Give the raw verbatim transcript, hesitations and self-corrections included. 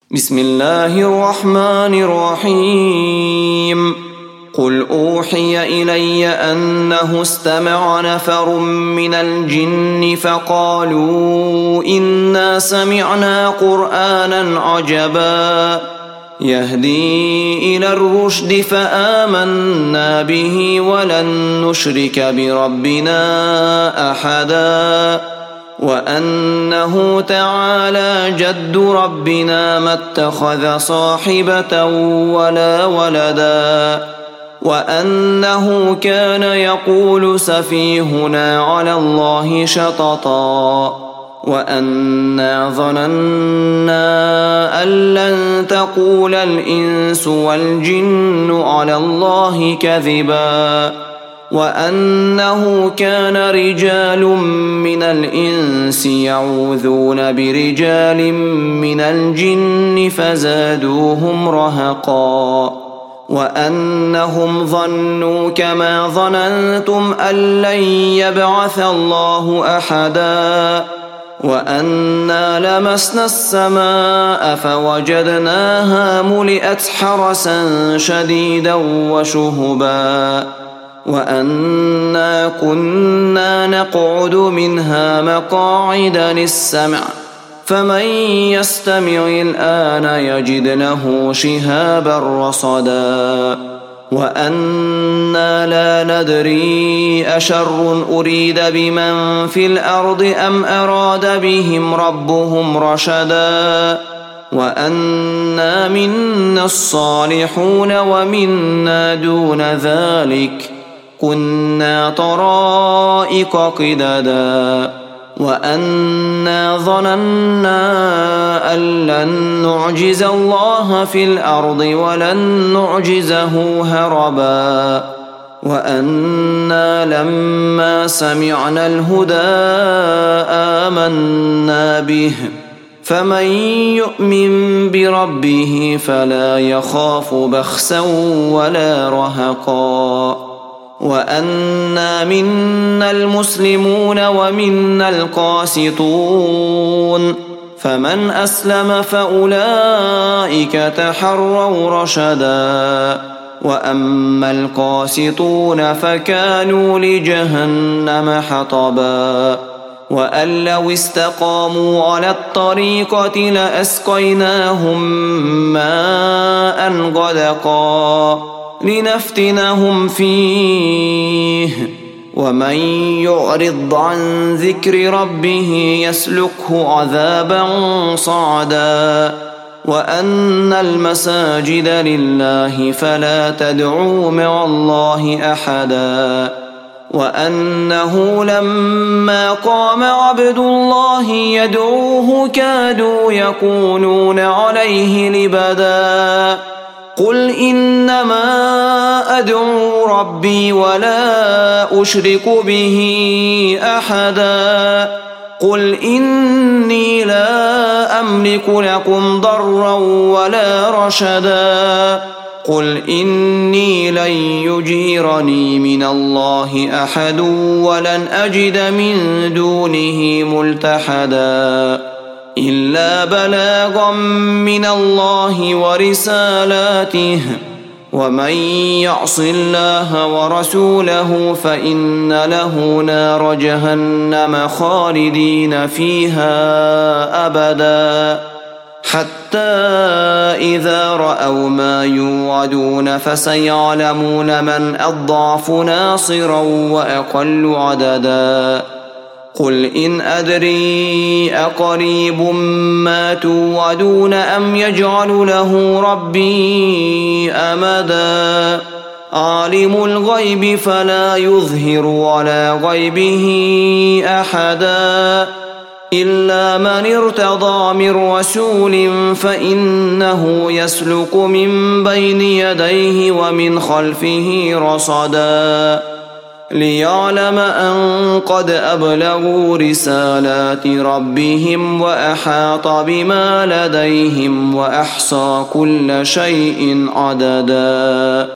بسم الله الرحمن الرحيم قل أوحي إلي أنه استمع نفر من الجن فقالوا إنا سمعنا قرآنا عجبا يهدي إلى الرشد فآمنا به ولن نشرك بربنا أحدا وأنه تعالى جد ربنا ما اتخذ صاحبة ولا ولدا وأنه كان يقول سفيهنا على الله شططا وأنا ظننا أن لن تقول الإنس والجن على الله كذبا وأنه كان رجال من الإنس يعوذون برجال من الجن فزادوهم رهقا وأنهم ظنوا كما ظننتم أن لن يبعث الله أحدا وأنا لمسنا السماء فوجدناها ملئت حرسا شديدا وشهبا وأنا كنا نقعد منها مقاعد للسمع فمن يستمع الآن يجد له شهابا رصدا وأنا لا ندري أشر أريد بمن في الأرض أم أراد بهم ربهم رشدا وأنا منا الصالحون ومنا دون ذلك كنا طرائق قددا وأنا ظننا أن لن نعجز الله في الأرض ولن نعجزه هربا وأنا لما سمعنا الهدى آمنا به فمن يؤمن بربه فلا يخاف بخسا ولا رهقا وأنا منا المسلمون ومنا القاسطون فمن أسلم فأولئك تحروا رشدا وأما القاسطون فكانوا لجهنم حطبا وأن لو استقاموا على الطريقة لأسقيناهم ماء غدقا لنفتنهم فيه ومن يعرض عن ذكر ربه يسلكه عذابا صعدا وأن المساجد لله فلا تدعوا مع الله أحدا وأنه لما قام عبد الله يدعوه كادوا يكونون عليه لبدا قل إنما أدعو ربي ولا أشرك به أحدا قل إني لا أملك لكم ضرا ولا رشدا قل إني لن يجيرني من الله أحد ولن أجد من دونه ملتحدا إلا بلاغا من الله ورسالاته ومن يعص الله ورسوله فإن له نار جهنم خالدين فيها أبدا حتى إذا رأوا ما يوعدون فسيعلمون من أضعف ناصرا وأقل عددا قل إن أدري أقريب ما توعدون أم يجعل له ربي أمدا عالم الغيب فلا يظهر على غيبه أحدا إلا من ارتضى من رسول فإنه يسلك من بين يديه ومن خلفه رصدا ليعلم أن قد أبلغوا رسالات ربهم وأحاط بما لديهم وأحصى كل شيء عددا.